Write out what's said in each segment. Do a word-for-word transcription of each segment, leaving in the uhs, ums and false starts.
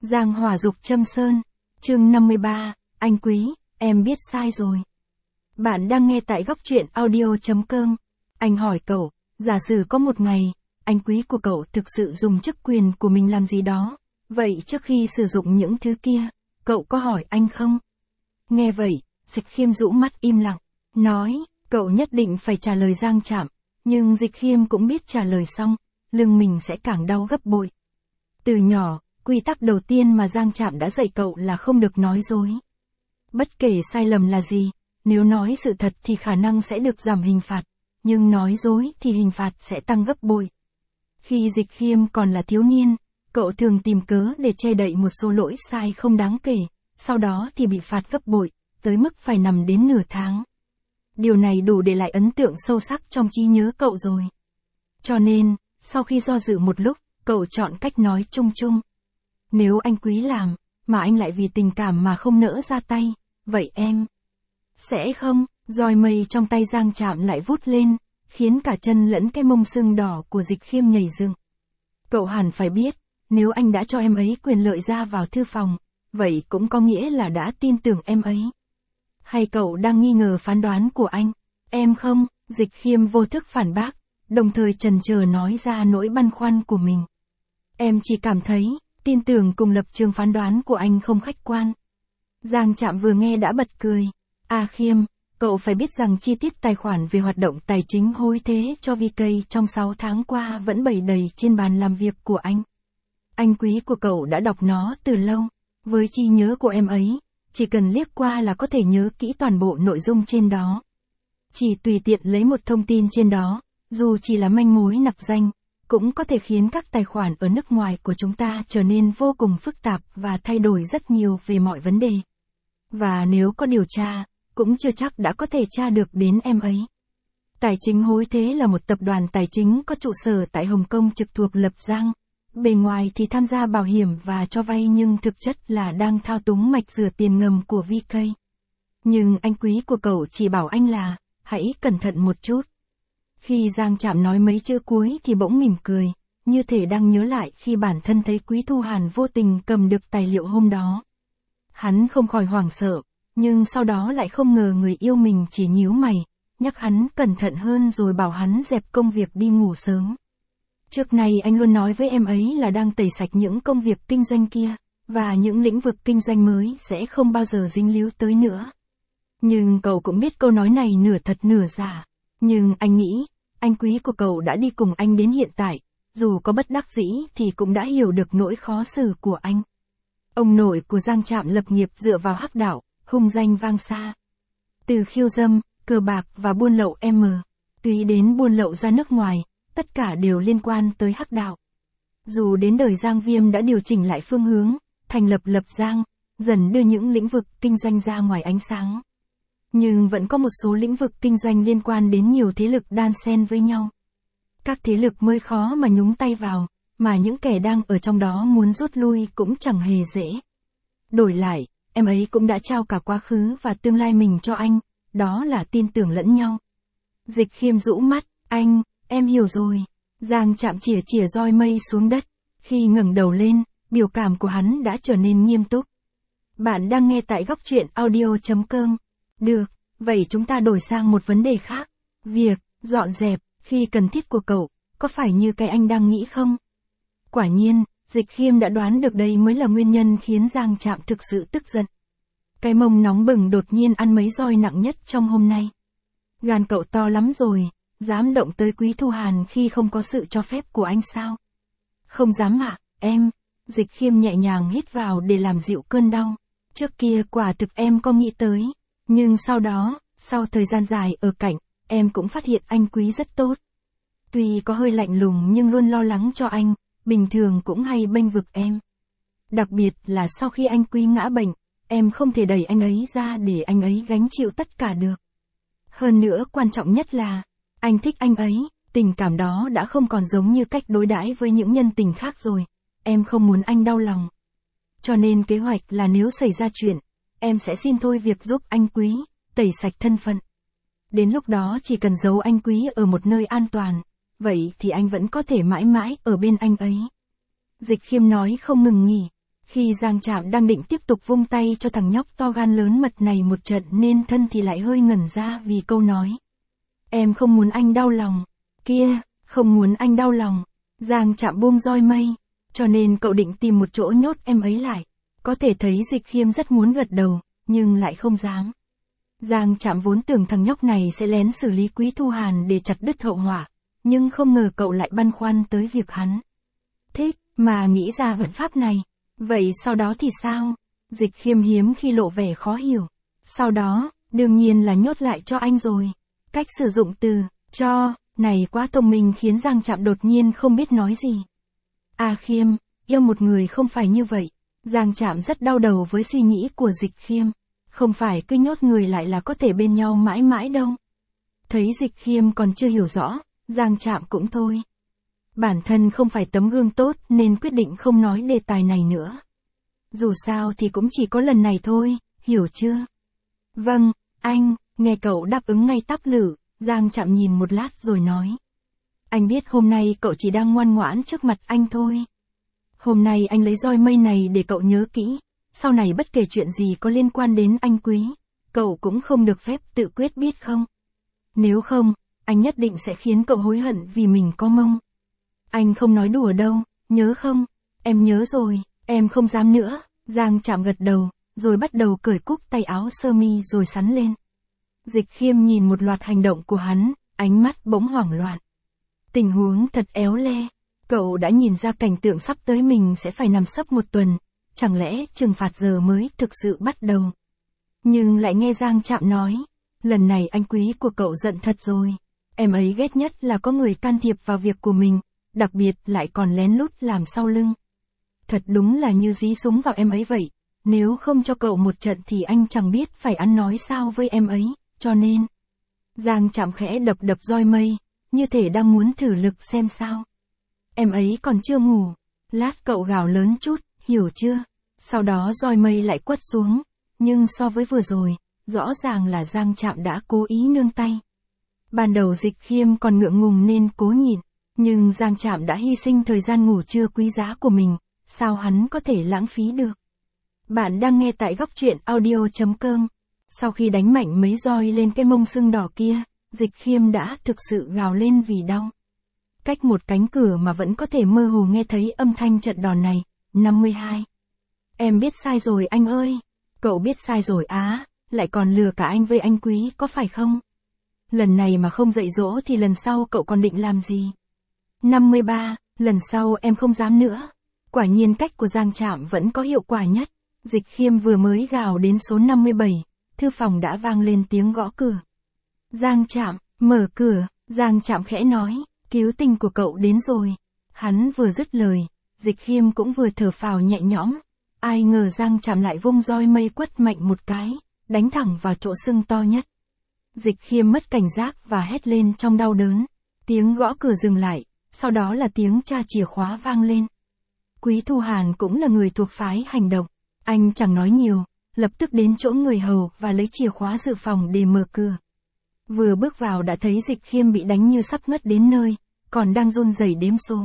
Giang hỏa dục châm sơn. Chương năm mươi ba, anh Quý, em biết sai rồi. Bạn đang nghe tại góc truyện audio chấm com. Anh hỏi cậu, giả sử có một ngày, anh Quý của cậu thực sự dùng chức quyền của mình làm gì đó, vậy trước khi sử dụng những thứ kia, cậu có hỏi anh không? Nghe vậy, Dịch Khiêm rũ mắt im lặng, nói, cậu nhất định phải trả lời Giang Trạm, nhưng Dịch Khiêm cũng biết trả lời xong, lưng mình sẽ càng đau gấp bội. Từ nhỏ, quy tắc đầu tiên mà Giang Trạm đã dạy cậu là không được nói dối. Bất kể sai lầm là gì, nếu nói sự thật thì khả năng sẽ được giảm hình phạt, nhưng nói dối thì hình phạt sẽ tăng gấp bội. Khi Dịch Khiêm còn là thiếu niên, cậu thường tìm cớ để che đậy một số lỗi sai không đáng kể, sau đó thì bị phạt gấp bội, tới mức phải nằm đến nửa tháng. Điều này đủ để lại ấn tượng sâu sắc trong trí nhớ cậu rồi. Cho nên, sau khi do dự một lúc, cậu chọn cách nói chung chung. Nếu anh Quý làm, mà anh lại vì tình cảm mà không nỡ ra tay, vậy em sẽ không. Roi mây trong tay Giang Trạm lại vút lên, khiến cả chân lẫn cái mông sưng đỏ của Dịch Khiêm nhảy dựng. Cậu hẳn phải biết, nếu anh đã cho em ấy quyền lợi ra vào thư phòng, vậy cũng có nghĩa là đã tin tưởng em ấy. Hay cậu đang nghi ngờ phán đoán của anh? Em không, Dịch Khiêm vô thức phản bác, đồng thời chần chờ nói ra nỗi băn khoăn của mình. Em chỉ cảm thấy, tin tưởng cùng lập trường phán đoán của anh không khách quan. Giang Trạm vừa nghe đã bật cười. À Khiêm, cậu phải biết rằng chi tiết tài khoản về hoạt động tài chính hối thế cho vê ca trong sáu tháng qua vẫn bày đầy trên bàn làm việc của anh. Anh Quý của cậu đã đọc nó từ lâu. Với trí nhớ của em ấy, chỉ cần liếc qua là có thể nhớ kỹ toàn bộ nội dung trên đó. Chỉ tùy tiện lấy một thông tin trên đó, dù chỉ là manh mối nặc danh, cũng có thể khiến các tài khoản ở nước ngoài của chúng ta trở nên vô cùng phức tạp và thay đổi rất nhiều về mọi vấn đề. Và nếu có điều tra, cũng chưa chắc đã có thể tra được đến em ấy. Tài chính hối thế là một tập đoàn tài chính có trụ sở tại Hồng Kông trực thuộc Lập Giang. Bề ngoài thì tham gia bảo hiểm và cho vay nhưng thực chất là đang thao túng mạch rửa tiền ngầm của vê ca. Nhưng anh Quý của cậu chỉ bảo anh là, hãy cẩn thận một chút. Khi Giang Trạm nói mấy chữ cuối thì bỗng mỉm cười, như thể đang nhớ lại khi bản thân thấy Quý Thu Hàn vô tình cầm được tài liệu hôm đó. Hắn không khỏi hoảng sợ, nhưng sau đó lại không ngờ người yêu mình chỉ nhíu mày, nhắc hắn cẩn thận hơn rồi bảo hắn dẹp công việc đi ngủ sớm. Trước này anh luôn nói với em ấy là đang tẩy sạch những công việc kinh doanh kia, và những lĩnh vực kinh doanh mới sẽ không bao giờ dính líu tới nữa. Nhưng cậu cũng biết câu nói này nửa thật nửa giả. Nhưng anh nghĩ, anh Quý của cậu đã đi cùng anh đến hiện tại, dù có bất đắc dĩ thì cũng đã hiểu được nỗi khó xử của anh. Ông nội của Giang Trạm lập nghiệp dựa vào hắc đạo, hung danh vang xa. Từ khiêu dâm, cờ bạc và buôn lậu M, tùy đến buôn lậu ra nước ngoài, tất cả đều liên quan tới hắc đạo. Dù đến đời Giang Viêm đã điều chỉnh lại phương hướng, thành lập Lập Giang, dần đưa những lĩnh vực kinh doanh ra ngoài ánh sáng. Nhưng vẫn có một số lĩnh vực kinh doanh liên quan đến nhiều thế lực đan xen với nhau. Các thế lực mới khó mà nhúng tay vào, mà những kẻ đang ở trong đó muốn rút lui cũng chẳng hề dễ. Đổi lại, em ấy cũng đã trao cả quá khứ và tương lai mình cho anh, đó là tin tưởng lẫn nhau. Dịch Khiêm rũ mắt, anh, em hiểu rồi. Giang Trạm chỉa chỉa roi mây xuống đất, khi ngẩng đầu lên, biểu cảm của hắn đã trở nên nghiêm túc. Bạn đang nghe tại góc truyện audio chấm com. Được, vậy chúng ta đổi sang một vấn đề khác. Việc dọn dẹp, khi cần thiết của cậu, có phải như cái anh đang nghĩ không? Quả nhiên, Dịch Khiêm đã đoán được đây mới là nguyên nhân khiến Giang Trạm thực sự tức giận. Cái mông nóng bừng đột nhiên ăn mấy roi nặng nhất trong hôm nay. Gan cậu to lắm rồi, dám động tới Quý Thu Hàn khi không có sự cho phép của anh sao? Không dám ạ, em. Dịch Khiêm nhẹ nhàng hít vào để làm dịu cơn đau. Trước kia quả thực em có nghĩ tới. Nhưng sau đó, sau thời gian dài ở cạnh, em cũng phát hiện anh Quý rất tốt. Tuy có hơi lạnh lùng nhưng luôn lo lắng cho anh, bình thường cũng hay bênh vực em. Đặc biệt là sau khi anh Quý ngã bệnh, em không thể đẩy anh ấy ra để anh ấy gánh chịu tất cả được. Hơn nữa quan trọng nhất là, anh thích anh ấy, tình cảm đó đã không còn giống như cách đối đãi với những nhân tình khác rồi, em không muốn anh đau lòng. Cho nên kế hoạch là nếu xảy ra chuyện, em sẽ xin thôi việc giúp anh Quý, tẩy sạch thân phận. Đến lúc đó chỉ cần giấu anh Quý ở một nơi an toàn, vậy thì anh vẫn có thể mãi mãi ở bên anh ấy. Dịch Khiêm nói không ngừng nghỉ. Khi Giang Trạm đang định tiếp tục vung tay cho thằng nhóc to gan lớn mật này một trận nên thân thì lại hơi ngẩn ra vì câu nói. Em không muốn anh đau lòng. Kia, không muốn anh đau lòng. Giang Trạm buông roi mây, cho nên cậu định tìm một chỗ nhốt em ấy lại. Có thể thấy Dịch Khiêm rất muốn gật đầu, nhưng lại không dám. Giang Trạm vốn tưởng thằng nhóc này sẽ lén xử lý Quý Thu Hàn để chặt đứt hậu họa, nhưng không ngờ cậu lại băn khoăn tới việc hắn thích, mà nghĩ ra vận pháp này. Vậy sau đó thì sao? Dịch Khiêm hiếm khi lộ vẻ khó hiểu. Sau đó, đương nhiên là nhốt lại cho anh rồi. Cách sử dụng từ cho này quá thông minh khiến Giang Trạm đột nhiên không biết nói gì. À Khiêm, yêu một người không phải như vậy. Giang Trạm rất đau đầu với suy nghĩ của Dịch Khiêm. Không phải cứ nhốt người lại là có thể bên nhau mãi mãi đâu. Thấy Dịch Khiêm còn chưa hiểu rõ, Giang Trạm cũng thôi. Bản thân không phải tấm gương tốt nên quyết định không nói đề tài này nữa. Dù sao thì cũng chỉ có lần này thôi, hiểu chưa? Vâng, anh, nghe cậu đáp ứng ngay tắp lự, Giang Trạm nhìn một lát rồi nói. Anh biết hôm nay cậu chỉ đang ngoan ngoãn trước mặt anh thôi. Hôm nay anh lấy roi mây này để cậu nhớ kỹ, sau này bất kể chuyện gì có liên quan đến anh Quý, cậu cũng không được phép tự quyết biết không? Nếu không, anh nhất định sẽ khiến cậu hối hận vì mình có mông. Anh không nói đùa đâu, nhớ không? Em nhớ rồi, em không dám nữa. Giang Trạm gật đầu, rồi bắt đầu cởi cúc tay áo sơ mi rồi sắn lên. Dịch Khiêm nhìn một loạt hành động của hắn, ánh mắt bỗng hoảng loạn. Tình huống thật éo le. Cậu đã nhìn ra cảnh tượng sắp tới mình sẽ phải nằm sấp một tuần, chẳng lẽ trừng phạt giờ mới thực sự bắt đầu. Nhưng lại nghe Giang Trạm nói, lần này anh Quý của cậu giận thật rồi. Em ấy ghét nhất là có người can thiệp vào việc của mình, đặc biệt lại còn lén lút làm sau lưng. Thật đúng là như dí súng vào em ấy vậy, nếu không cho cậu một trận thì anh chẳng biết phải ăn nói sao với em ấy, cho nên. Giang Trạm khẽ đập đập roi mây, như thể đang muốn thử lực xem sao. Em ấy còn chưa ngủ, lát cậu gào lớn chút, hiểu chưa? Sau đó roi mây lại quất xuống, nhưng so với vừa rồi, rõ ràng là Giang Trạm đã cố ý nương tay. Ban đầu Dịch Khiêm còn ngượng ngùng nên cố nhịn, nhưng Giang Trạm đã hy sinh thời gian ngủ trưa quý giá của mình, sao hắn có thể lãng phí được? Bạn đang nghe tại góc truyện audio chấm com. Sau khi đánh mạnh mấy roi lên cái mông sưng đỏ kia, Dịch Khiêm đã thực sự gào lên vì đau. Cách một cánh cửa mà vẫn có thể mơ hồ nghe thấy âm thanh trận đòn này. năm mươi hai. Em biết sai rồi anh ơi. Cậu biết sai rồi á, lại còn lừa cả anh với anh Quý có phải không? Lần này mà không dạy dỗ thì lần sau cậu còn định làm gì? năm mươi ba. Lần sau em không dám nữa. Quả nhiên cách của Giang Trạm vẫn có hiệu quả nhất. Dịch Khiêm vừa mới gào đến số năm mươi bảy, thư phòng đã vang lên tiếng gõ cửa. Giang Trạm, mở cửa, Giang Trạm khẽ nói, cứu tinh của cậu đến rồi. Hắn vừa dứt lời, Dịch Khiêm cũng vừa thở phào nhẹ nhõm. Ai ngờ Giang Trạm lại vung roi mây quất mạnh một cái, đánh thẳng vào chỗ sưng to nhất. Dịch Khiêm mất cảnh giác và hét lên trong đau đớn. Tiếng gõ cửa dừng lại, sau đó là tiếng tra chìa khóa vang lên. Quý Thu Hàn cũng là người thuộc phái hành động. Anh chẳng nói nhiều, lập tức đến chỗ người hầu và lấy chìa khóa dự phòng để mở cửa. Vừa bước vào đã thấy Dịch Khiêm bị đánh như sắp ngất đến nơi, còn đang run rẩy đếm số.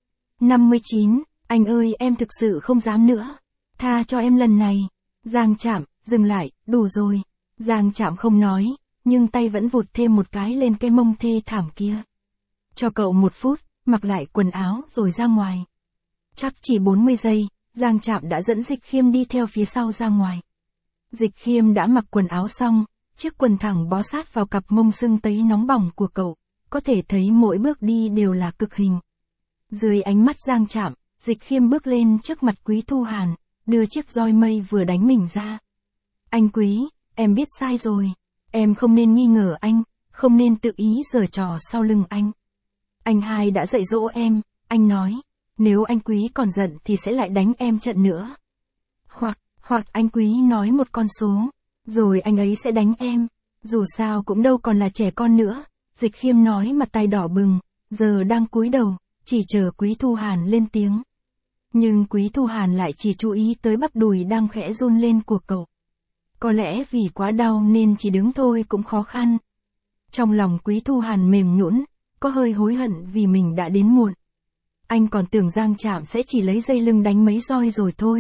năm mươi chín, anh ơi em thực sự không dám nữa. Tha cho em lần này. Giang Trạm, dừng lại, đủ rồi. Giang Trạm không nói, nhưng tay vẫn vụt thêm một cái lên cái mông thê thảm kia. Cho cậu một phút, mặc lại quần áo rồi ra ngoài. Chắc chỉ bốn mươi giây, Giang Trạm đã dẫn Dịch Khiêm đi theo phía sau ra ngoài. Dịch Khiêm đã mặc quần áo xong, chiếc quần thẳng bó sát vào cặp mông sưng tấy nóng bỏng của cậu, có thể thấy mỗi bước đi đều là cực hình. Dưới ánh mắt Giang Trạm, Dịch Khiêm bước lên trước mặt Quý Thu Hàn, đưa chiếc roi mây vừa đánh mình ra. Anh Quý, em biết sai rồi. Em không nên nghi ngờ anh, không nên tự ý giở trò sau lưng anh. Anh hai đã dạy dỗ em, anh nói, nếu anh Quý còn giận thì sẽ lại đánh em trận nữa. Hoặc, hoặc anh Quý nói một con số, rồi anh ấy sẽ đánh em, dù sao cũng đâu còn là trẻ con nữa. Dịch Khiêm nói mặt tay đỏ bừng, giờ đang cúi đầu, chỉ chờ Quý Thu Hàn lên tiếng. Nhưng Quý Thu Hàn lại chỉ chú ý tới bắp đùi đang khẽ run lên của cậu. Có lẽ vì quá đau nên chỉ đứng thôi cũng khó khăn. Trong lòng Quý Thu Hàn mềm nhũn, có hơi hối hận vì mình đã đến muộn. Anh còn tưởng Giang Trạm sẽ chỉ lấy dây lưng đánh mấy roi rồi thôi,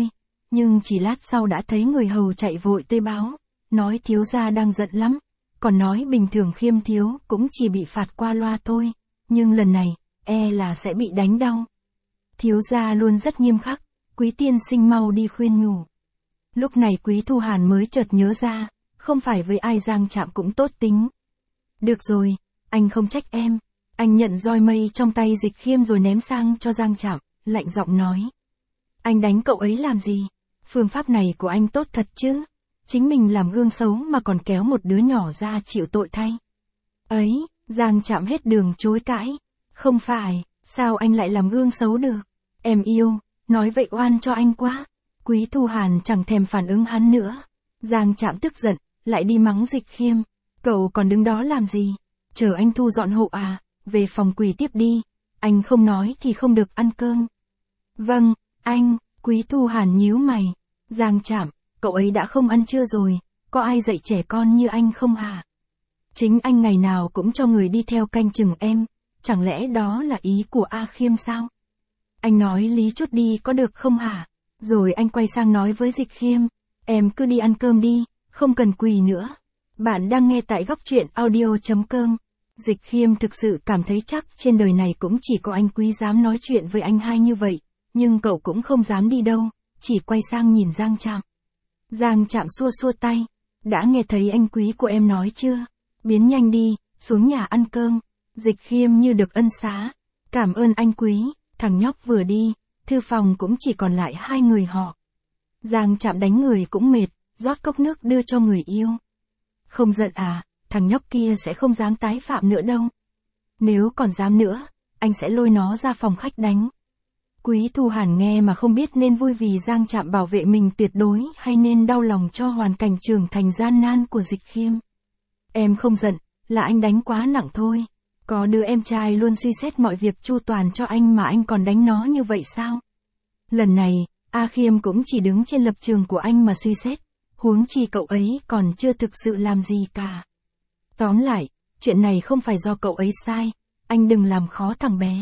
nhưng chỉ lát sau đã thấy người hầu chạy vội tới báo, nói thiếu gia đang giận lắm, còn nói bình thường Khiêm thiếu cũng chỉ bị phạt qua loa thôi, nhưng lần này, e là sẽ bị đánh đau. Thiếu gia luôn rất nghiêm khắc, Quý tiên sinh mau đi khuyên nhủ. Lúc này Quý Thu Hàn mới chợt nhớ ra, không phải với ai Giang Trạm cũng tốt tính. Được rồi, anh không trách em. Anh nhận roi mây trong tay Dịch Khiêm rồi ném sang cho Giang Trạm, lạnh giọng nói. Anh đánh cậu ấy làm gì? Phương pháp này của anh tốt thật chứ? Chính mình làm gương xấu mà còn kéo một đứa nhỏ ra chịu tội thay. Ấy, Giang Trạm hết đường chối cãi. Không phải, sao anh lại làm gương xấu được? Em yêu, nói vậy oan cho anh quá. Quý Thu Hàn chẳng thèm phản ứng hắn nữa. Giang Trạm tức giận, lại đi mắng Dịch Khiêm. Cậu còn đứng đó làm gì? Chờ anh thu dọn hộ à? Về phòng quỳ tiếp đi. Anh không nói thì không được ăn cơm. Vâng, anh. Quý Thu Hàn nhíu mày. Giang Trạm, cậu ấy đã không ăn trưa rồi. Có ai dạy trẻ con như anh không hả? Chính anh ngày nào cũng cho người đi theo canh chừng em. Chẳng lẽ đó là ý của A Khiêm sao? Anh nói lý chút đi có được không hả? Rồi anh quay sang nói với Dịch Khiêm. Em cứ đi ăn cơm đi, không cần quỳ nữa. Bạn đang nghe tại góc truyện audio chấm com. Dịch Khiêm thực sự cảm thấy chắc trên đời này cũng chỉ có anh Quý dám nói chuyện với anh hai như vậy. Nhưng cậu cũng không dám đi đâu, chỉ quay sang nhìn Giang Trạm. Giang Trạm xua xua tay. Đã nghe thấy anh Quý của em nói chưa? Biến nhanh đi, xuống nhà ăn cơm. Dịch Khiêm như được ân xá. Cảm ơn anh Quý. Thằng nhóc vừa đi, thư phòng cũng chỉ còn lại hai người họ. Giang Trạm đánh người cũng mệt, rót cốc nước đưa cho người yêu. Không giận à, thằng nhóc kia sẽ không dám tái phạm nữa đâu. Nếu còn dám nữa, anh sẽ lôi nó ra phòng khách đánh. Quý Thu Hàn nghe mà không biết nên vui vì Giang Trạm bảo vệ mình tuyệt đối hay nên đau lòng cho hoàn cảnh trưởng thành gian nan của Dịch Khiêm. Em không giận, là anh đánh quá nặng thôi. Có đứa em trai luôn suy xét mọi việc chu toàn cho anh mà anh còn đánh nó như vậy sao? Lần này, A Khiêm cũng chỉ đứng trên lập trường của anh mà suy xét, huống chi cậu ấy còn chưa thực sự làm gì cả. Tóm lại, chuyện này không phải do cậu ấy sai, anh đừng làm khó thằng bé.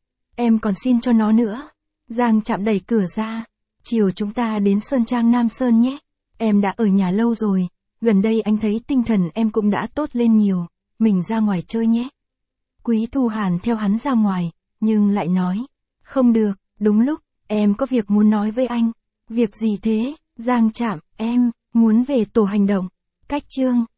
Em còn xin cho nó nữa. Giang Trạm đẩy cửa ra. Chiều chúng ta đến Sơn Trang Nam Sơn nhé. Em đã ở nhà lâu rồi, gần đây anh thấy tinh thần em cũng đã tốt lên nhiều, mình ra ngoài chơi nhé. Quý Thu Hàn theo hắn ra ngoài, nhưng lại nói, không được, đúng lúc, em có việc muốn nói với anh. Việc gì thế? Giang Trạm, em muốn về tổ hành động. Cách chương